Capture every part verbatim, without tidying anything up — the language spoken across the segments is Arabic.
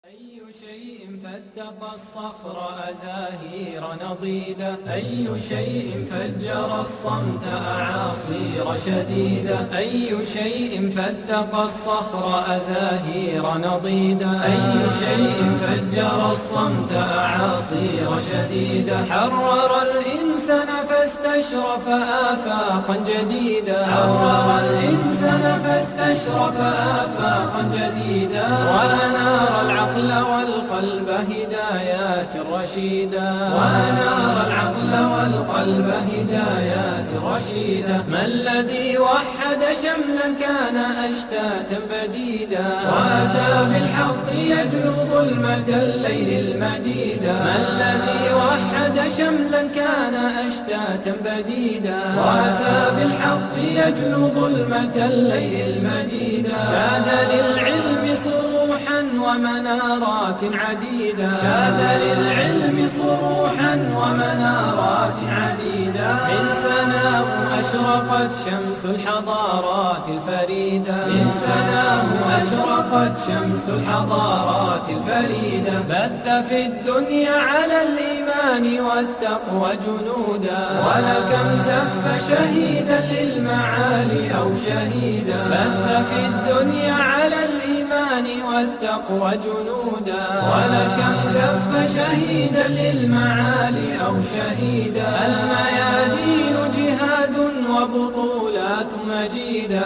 أي شيء فتق الصخر أزاهير نضيدة، أي شيء فجر الصمت أعاصير شديدة، أي شيء فتق الصخر أزاهير نضيدة، أي شيء فجر الصمت أعاصير شديدة، حرر الإنسان فاستشرف آفاقا جديدة، حرر الإنسان فاستشرف آفاقا جديدة، وأنار العقل والقلب هدايات رشيدة، وأنار العقل والقلب هدايات رشيدة، ما الذي وحد شملا كان أشتاتا بديدا، وأتى بالحق يجلو ظلمة الليل المديدة، ما الذي وحد شملا كان أشتاتا بديدا، وأتى بالحق يجلو ظلمة الليل المديدة، شاد للعلم صروحا ومنارات عديدة، شاد للعلم صروحا ومنارات عديدة، من سناه أشرقت شمس الحضارات الفريدة، من سناه أشرقت شمس الحضارات الفريدة، بث في الدنيا على الإيمان والتقوى جنودا، ولكم زف شهيدا للمعالي أو شهيدا، بث في الدنيا على الإيمان والتقوى جنودا، ولكم زف شهيدا للمعالي أو شهيدا، الميادين جهاد وبطولات مجيدة،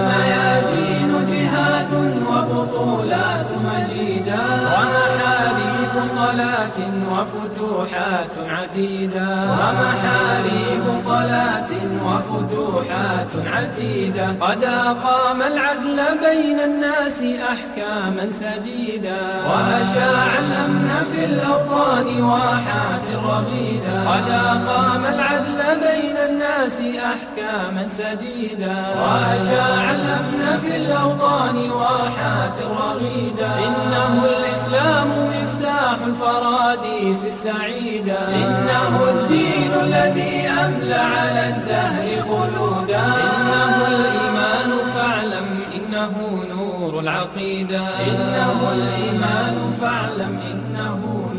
الميادين جهاد وبطولات مجيدة، ومحاريب صلاة وفتوحات عتيدة، ومحاريب صلاة وفتوحات عتيدة، قد أقام العدل بين الناس أحكاما سديدة، وأشاع الأمن في الأوطان واحات رغيدة، قد أقام العدل بين الناس أحكاما سديدة، وأشاع الأمن في الأوطان واحات رغيدة، إنه الإسلام مفتاح الفراديس السعيدة، إنه الدين الذي أملى على الدهر خلودا، إنه الإيمان فاعلم إنه نور العقيدة، إنه الإيمان فاعلم إنه